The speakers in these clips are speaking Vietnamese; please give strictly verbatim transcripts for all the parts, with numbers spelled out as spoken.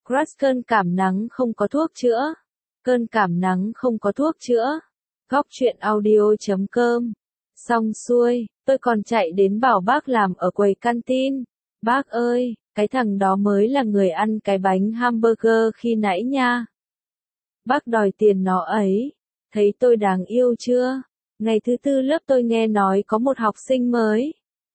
Crush cơn cảm nắng không có thuốc chữa. Cơn cảm nắng không có thuốc chữa. Góc truyện audio chấm com. Xong xuôi, tôi còn chạy đến bảo bác làm ở quầy canteen. Bác ơi, cái thằng đó mới là người ăn cái bánh hamburger khi nãy nha. Bác đòi tiền nó ấy. Thấy tôi đáng yêu chưa? Ngày thứ tư lớp tôi nghe nói có một học sinh mới.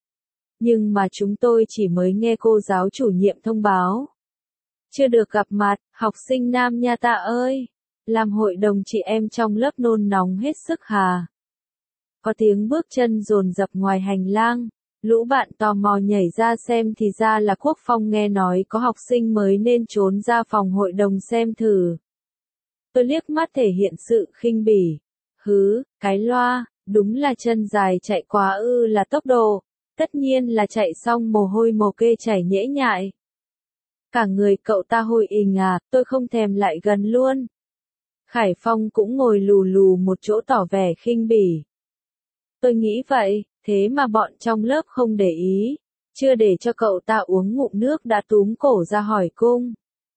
Nhưng mà chúng tôi chỉ mới nghe cô giáo chủ nhiệm thông báo. Chưa được gặp mặt, học sinh nam nha ta ơi. Làm hội đồng chị em trong lớp nôn nóng hết sức hà. Có tiếng bước chân dồn dập ngoài hành lang. Lũ bạn tò mò nhảy ra xem thì ra là Quốc Phong nghe nói có học sinh mới nên trốn ra phòng hội đồng xem thử. Tôi liếc mắt thể hiện sự khinh bỉ. Hứ, cái loa, đúng là chân dài chạy quá ư là tốc độ. Tất nhiên là chạy xong mồ hôi mồ kê chảy nhễ nhại. Cả người cậu ta hôi ình à, tôi không thèm lại gần luôn. Khải Phong cũng ngồi lù lù một chỗ tỏ vẻ khinh bỉ. Tôi nghĩ vậy, thế mà bọn trong lớp không để ý. Chưa để cho cậu ta uống ngụm nước đã túm cổ ra hỏi cung.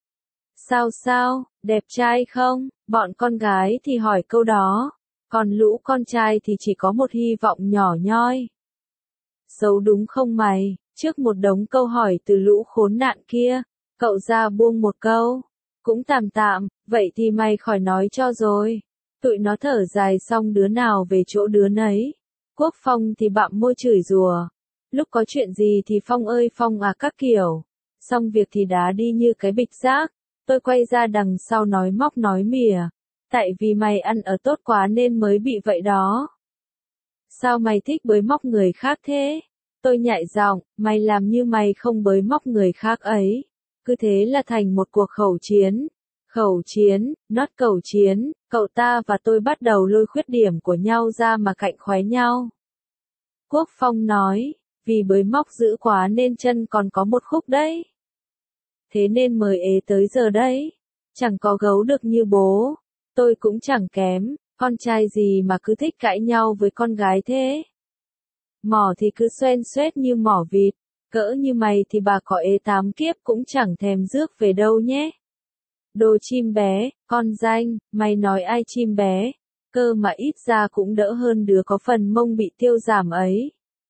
Sao sao, đẹp trai không? Bọn con gái thì hỏi câu đó. Còn lũ con trai thì chỉ có một hy vọng nhỏ nhoi. Xấu đúng không mày? Trước một đống câu hỏi từ lũ khốn nạn kia, cậu ra buông một câu. Cũng tạm tạm, vậy thì mày khỏi nói cho rồi. Tụi nó thở dài xong đứa nào về chỗ đứa nấy. Quốc Phong thì bặm môi chửi rủa. Lúc có chuyện gì thì Phong ơi Phong à các kiểu. Xong việc thì đá đi như cái bịch rác. Tôi quay ra đằng sau nói móc nói mỉa. Tại vì mày ăn ở tốt quá nên mới bị vậy đó. Sao mày thích bới móc người khác thế? Tôi nhại giọng, mày làm như mày không bới móc người khác ấy. Cứ thế là thành một cuộc khẩu chiến. Khẩu chiến, not cầu chiến, cậu ta và tôi bắt đầu lôi khuyết điểm của nhau ra mà cạnh khoái nhau. Quốc Phong nói, vì bới móc dữ quá nên chân còn có một khúc đấy. Thế nên mới ế tới giờ đấy. Chẳng có gấu được như bố. Tôi cũng chẳng kém, con trai gì mà cứ thích cãi nhau với con gái thế. Mỏ thì cứ xoen xoét như mỏ vịt, cỡ như mày thì bà có ế tám kiếp cũng chẳng thèm rước về đâu nhé. Đồ chim bé, con danh, mày nói ai chim bé, cơ mà ít ra cũng đỡ hơn đứa có phần mông bị tiêu giảm ấy.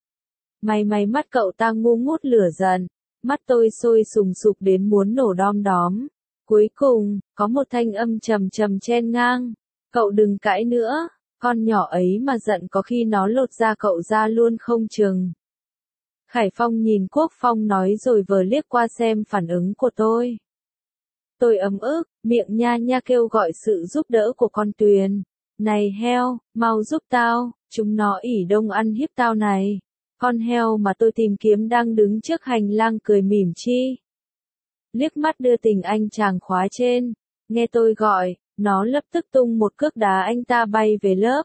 Mày mày mắt cậu ta ngu ngút lửa giận, mắt tôi sôi sùng sục đến muốn nổ đom đóm. Cuối cùng, có một thanh âm trầm trầm chen ngang, cậu đừng cãi nữa, con nhỏ ấy mà giận có khi nó lột da cậu ra luôn không chừng. Khải Phong nhìn Quốc Phong nói rồi vờ liếc qua xem phản ứng của tôi. Tôi ấm ức, miệng nha nha kêu gọi sự giúp đỡ của con Tuyền. Này heo, mau giúp tao, chúng nó ỉ đông ăn hiếp tao này. Con heo mà tôi tìm kiếm đang đứng trước hành lang cười mỉm chi. Liếc mắt đưa tình anh chàng khóa trên, nghe tôi gọi, nó lập tức tung một cước đá anh ta bay về lớp.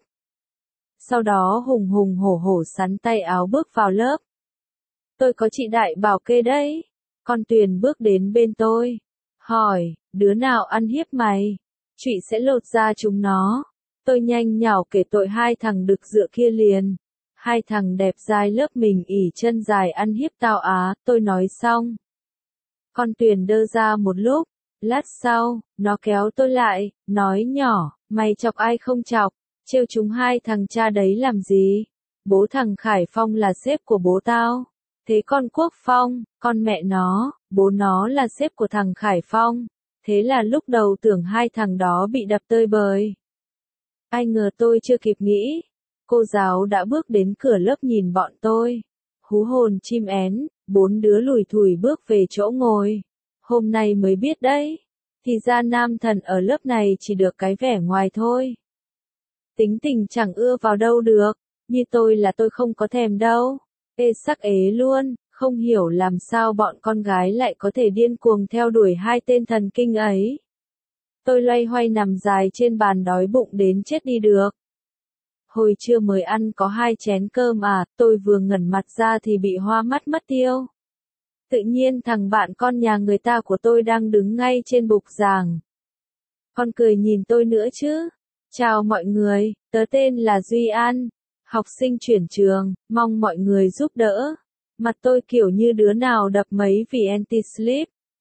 Sau đó hùng hùng hổ hổ sắn tay áo bước vào lớp. Tôi có chị Đại bảo kê đấy. Con Tuyền bước đến bên tôi. Hỏi, đứa nào ăn hiếp mày? Chị sẽ lột ra chúng nó. Tôi nhanh nhảu kể tội hai thằng đực dựa kia liền. Hai thằng đẹp dai lớp mình ỉ chân dài ăn hiếp tao á, tôi nói xong. Con Tuyền đơ ra một lúc, lát sau, nó kéo tôi lại, nói nhỏ, mày chọc ai không chọc, trêu chúng hai thằng cha đấy làm gì? Bố thằng Khải Phong là sếp của bố tao. Thế con Quốc Phong, con mẹ nó, bố nó là sếp của thằng Khải Phong. Thế là lúc đầu tưởng hai thằng đó bị đập tơi bời. Ai ngờ tôi chưa kịp nghĩ. Cô giáo đã bước đến cửa lớp nhìn bọn tôi. Hú hồn chim én, bốn đứa lủi thủi bước về chỗ ngồi. Hôm nay mới biết đấy. Thì ra nam thần ở lớp này chỉ được cái vẻ ngoài thôi. Tính tình chẳng ưa vào đâu được. Như tôi là tôi không có thèm đâu. Ê sắc ế luôn, không hiểu làm sao bọn con gái lại có thể điên cuồng theo đuổi hai tên thần kinh ấy. Tôi loay hoay nằm dài trên bàn đói bụng đến chết đi được. Hồi trưa mới ăn có hai chén cơm à, tôi vừa ngẩn mặt ra thì bị hoa mắt mất tiêu. Tự nhiên thằng bạn con nhà người ta của tôi đang đứng ngay trên bục giảng. Con cười nhìn tôi nữa chứ. Chào mọi người, tớ tên là Duy An. Học sinh chuyển trường, mong mọi người giúp đỡ. Mặt tôi kiểu như đứa nào đập mấy vì anti-sleep.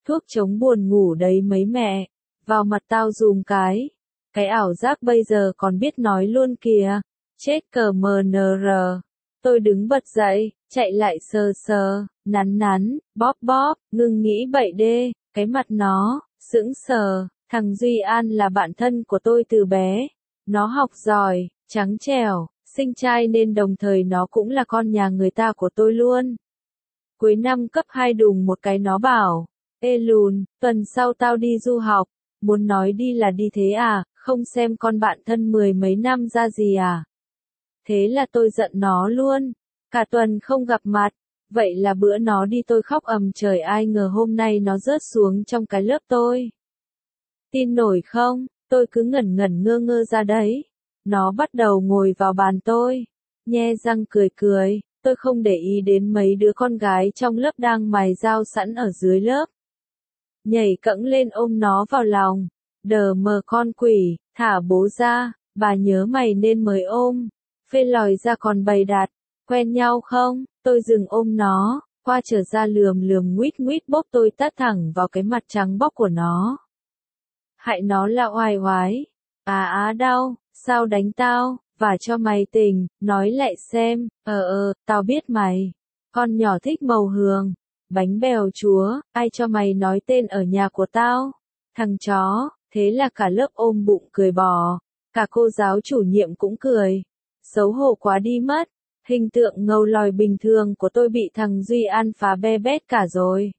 Thuốc chống buồn ngủ đấy mấy mẹ. Vào mặt tao dùm cái. Cái ảo giác bây giờ còn biết nói luôn kìa. Chết cờ mờ nờ rờ. Tôi đứng bật dậy, chạy lại sờ sờ, nắn nắn, bóp bóp, ngừng nghĩ bậy đê, cái mặt nó, sững sờ. Thằng Duy An là bạn thân của tôi từ bé. Nó học giỏi, trắng trẻo, xinh trai nên đồng thời nó cũng là con nhà người ta của tôi luôn. Cuối năm cấp hai đùng một cái nó bảo, ê lùn, tuần sau tao đi du học, muốn nói đi là đi thế à, không xem con bạn thân mười mấy năm ra gì à. Thế là tôi giận nó luôn, cả tuần không gặp mặt, vậy là bữa nó đi tôi khóc ầm trời ai ngờ hôm nay nó rớt xuống trong cái lớp tôi. Tin nổi không, tôi cứ ngẩn ngẩn ngơ ngơ ra đấy. Nó bắt đầu ngồi vào bàn tôi, nhe răng cười cười, tôi không để ý đến mấy đứa con gái trong lớp đang mài dao sẵn ở dưới lớp. Nhảy cẫng lên ôm nó vào lòng, đờ mờ con quỷ, thả bố ra, bà nhớ mày nên mới ôm, phê lòi ra còn bày đặt, quen nhau không, tôi dừng ôm nó, qua trở ra lườm lườm nguýt nguýt bóp tôi tát thẳng vào cái mặt trắng bóc của nó. Hại nó là oai oái, à á đau, sao đánh tao, và cho mày tình, nói lại xem, ờ ờ, tao biết mày, con nhỏ thích màu hường, bánh bèo chúa, ai cho mày nói tên ở nhà của tao, thằng chó, thế là cả lớp ôm bụng cười bò, cả cô giáo chủ nhiệm cũng cười, xấu hổ quá đi mất, hình tượng ngầu lòi bình thường của tôi bị thằng Duy An phá be bét cả rồi.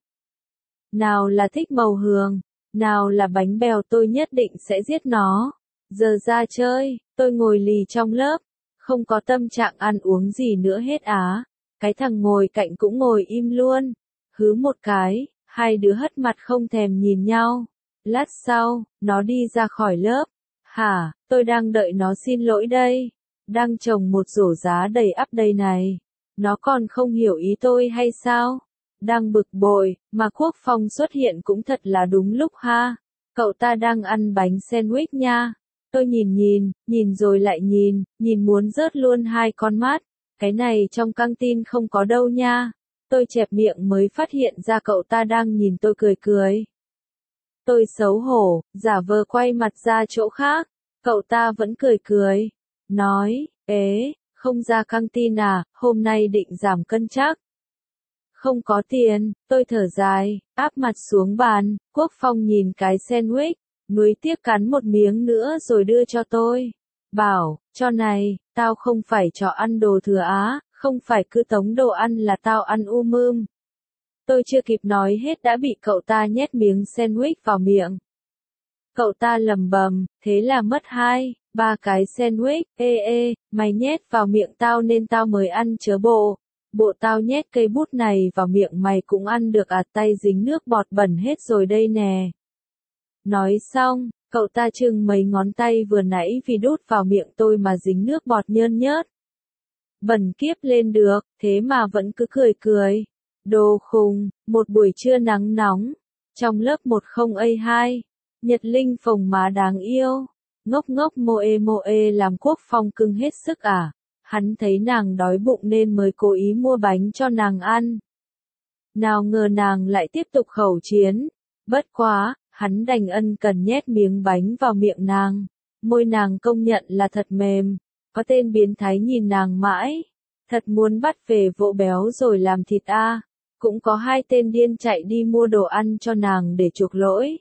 Nào là thích màu hường, nào là bánh bèo tôi nhất định sẽ giết nó. Giờ ra chơi, tôi ngồi lì trong lớp, không có tâm trạng ăn uống gì nữa hết á. Cái thằng ngồi cạnh cũng ngồi im luôn. Hứ một cái, hai đứa hất mặt không thèm nhìn nhau. Lát sau, nó đi ra khỏi lớp. Hả, tôi đang đợi nó xin lỗi đây. Đang trồng một rổ giá đầy ắp đây này. Nó còn không hiểu ý tôi hay sao? Đang bực bội, mà Quốc Phong xuất hiện cũng thật là đúng lúc ha. Cậu ta đang ăn bánh sandwich nha. Tôi nhìn nhìn, nhìn rồi lại nhìn, nhìn muốn rớt luôn hai con mắt. Cái này trong căng tin không có đâu nha. Tôi chẹp miệng mới phát hiện ra cậu ta đang nhìn tôi cười cười. Tôi xấu hổ, giả vờ quay mặt ra chỗ khác. Cậu ta vẫn cười cười. Nói, ế, không ra căng tin à, hôm nay định giảm cân chắc. Không có tiền, tôi thở dài, áp mặt xuống bàn, Quốc Phong nhìn cái sandwich, nuối tiếc cắn một miếng nữa rồi đưa cho tôi. Bảo, cho này, tao không phải cho ăn đồ thừa á, không phải cứ tống đồ ăn là tao ăn u mưm. Tôi chưa kịp nói hết đã bị cậu ta nhét miếng sandwich vào miệng. Cậu ta lầm bầm, thế là mất hai, ba cái sandwich, ê ê, mày nhét vào miệng tao nên tao mới ăn chớ bộ. Bộ tao nhét cây bút này vào miệng mày cũng ăn được à, tay dính nước bọt bẩn hết rồi đây nè. Nói xong, cậu ta chừng mấy ngón tay vừa nãy vì đút vào miệng tôi mà dính nước bọt nhơn nhớt. Bẩn kiếp lên được, thế mà vẫn cứ cười cười. Đồ khùng, một buổi trưa nắng nóng. Trong lớp một không A hai, Nhật Linh phồng má đáng yêu. Ngốc ngốc moe moe làm Quốc Phong cưng hết sức à. Hắn thấy nàng đói bụng nên mới cố ý mua bánh cho nàng ăn. Nào ngờ nàng lại tiếp tục khẩu chiến. Bất quá, hắn đành ân cần nhét miếng bánh vào miệng nàng. Môi nàng công nhận là thật mềm. Có tên biến thái nhìn nàng mãi. Thật muốn bắt về vỗ béo rồi làm thịt a. À. Cũng có hai tên điên chạy đi mua đồ ăn cho nàng để chuộc lỗi.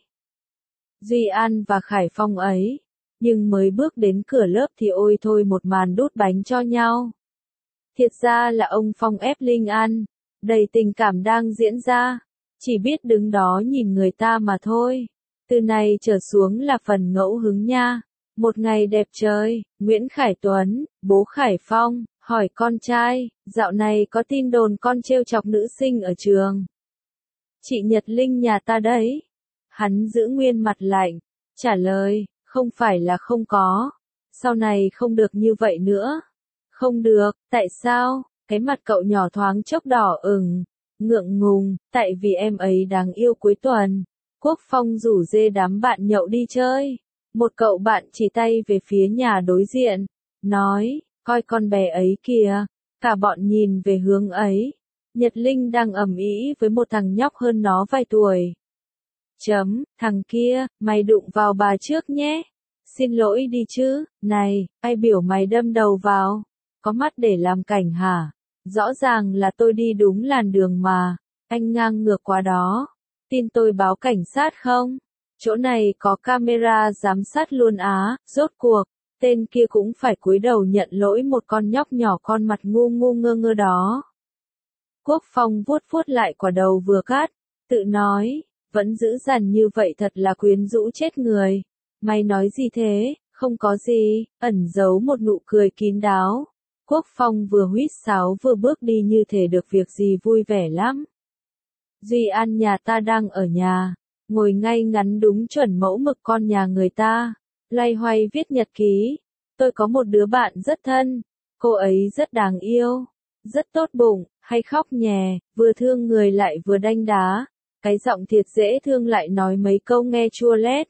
Duy An và Khải Phong ấy. Nhưng mới bước đến cửa lớp thì ôi thôi một màn đút bánh cho nhau. Thiệt ra là ông Phong ép Linh ăn, đầy tình cảm đang diễn ra, chỉ biết đứng đó nhìn người ta mà thôi. Từ này trở xuống là phần ngẫu hứng nha. Một ngày đẹp trời, Nguyễn Khải Tuấn, bố Khải Phong, hỏi con trai, dạo này có tin đồn con trêu chọc nữ sinh ở trường. Chị Nhật Linh nhà ta đấy. Hắn giữ nguyên mặt lạnh, trả lời. Không phải là không có. Sau này không được như vậy nữa. Không được, tại sao? Cái mặt cậu nhỏ thoáng chốc đỏ ửng, ngượng ngùng, tại vì em ấy đáng yêu cuối tuần. Quốc Phong rủ dê đám bạn nhậu đi chơi. Một cậu bạn chỉ tay về phía nhà đối diện, nói, coi con bé ấy kìa. Cả bọn nhìn về hướng ấy. Nhật Linh đang ầm ĩ với một thằng nhóc hơn nó vài tuổi. Chấm, thằng kia, mày đụng vào bà trước nhé. Xin lỗi đi chứ, này, ai biểu mày đâm đầu vào? Có mắt để làm cảnh hả? Rõ ràng là tôi đi đúng làn đường mà, anh ngang ngược quá đó. Tin tôi báo cảnh sát không? Chỗ này có camera giám sát luôn á, rốt cuộc, tên kia cũng phải cúi đầu nhận lỗi một con nhóc nhỏ con mặt ngu ngu ngơ ngơ đó. Quốc Phong vuốt vuốt lại quả đầu vừa cắt, tự nói, vẫn giữ dằn như vậy thật là quyến rũ chết người. Mày nói gì thế? Không có gì, ẩn giấu một nụ cười kín đáo. Quốc Phong vừa huýt sáo vừa bước đi như thể được việc gì vui vẻ lắm. Duy An nhà ta đang ở nhà, ngồi ngay ngắn đúng chuẩn mẫu mực con nhà người ta, loay hoay viết nhật ký. Tôi có một đứa bạn rất thân, cô ấy rất đáng yêu, rất tốt bụng, hay khóc nhè, vừa thương người lại vừa đanh đá, cái giọng thiệt dễ thương lại nói mấy câu nghe chua lét.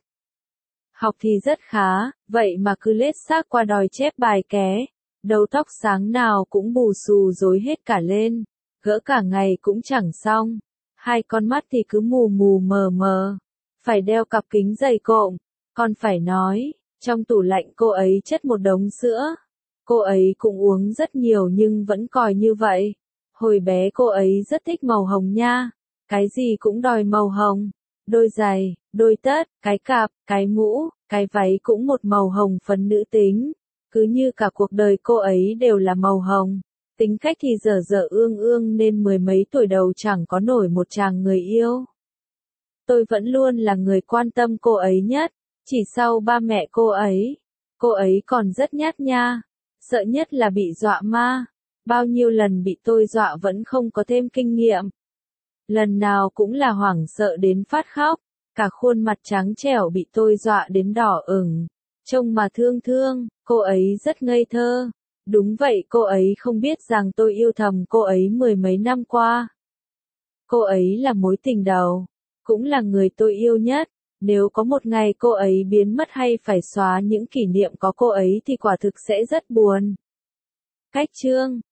Học thì rất khá, vậy mà cứ lết xác qua đòi chép bài ké, đầu tóc sáng nào cũng bù xù rối hết cả lên, gỡ cả ngày cũng chẳng xong, hai con mắt thì cứ mù mù mờ mờ, phải đeo cặp kính dày cộm, còn phải nói, trong tủ lạnh cô ấy chất một đống sữa, cô ấy cũng uống rất nhiều nhưng vẫn còi như vậy, hồi bé cô ấy rất thích màu hồng nha, cái gì cũng đòi màu hồng. Đôi giày, đôi tất, cái cạp, cái mũ, cái váy cũng một màu hồng phấn nữ tính. Cứ như cả cuộc đời cô ấy đều là màu hồng. Tính cách thì dở dở ương ương nên mười mấy tuổi đầu chẳng có nổi một chàng người yêu. Tôi vẫn luôn là người quan tâm cô ấy nhất, chỉ sau ba mẹ cô ấy. Cô ấy còn rất nhát nha, sợ nhất là bị dọa ma. Bao nhiêu lần bị tôi dọa vẫn không có thêm kinh nghiệm. Lần nào cũng là hoảng sợ đến phát khóc, cả khuôn mặt trắng trẻo bị tôi dọa đến đỏ ửng. Trông mà thương thương, cô ấy rất ngây thơ. Đúng vậy, cô ấy không biết rằng tôi yêu thầm cô ấy mười mấy năm qua. Cô ấy là mối tình đầu, cũng là người tôi yêu nhất. Nếu có một ngày cô ấy biến mất hay phải xóa những kỷ niệm có cô ấy thì quả thực sẽ rất buồn. Cách chương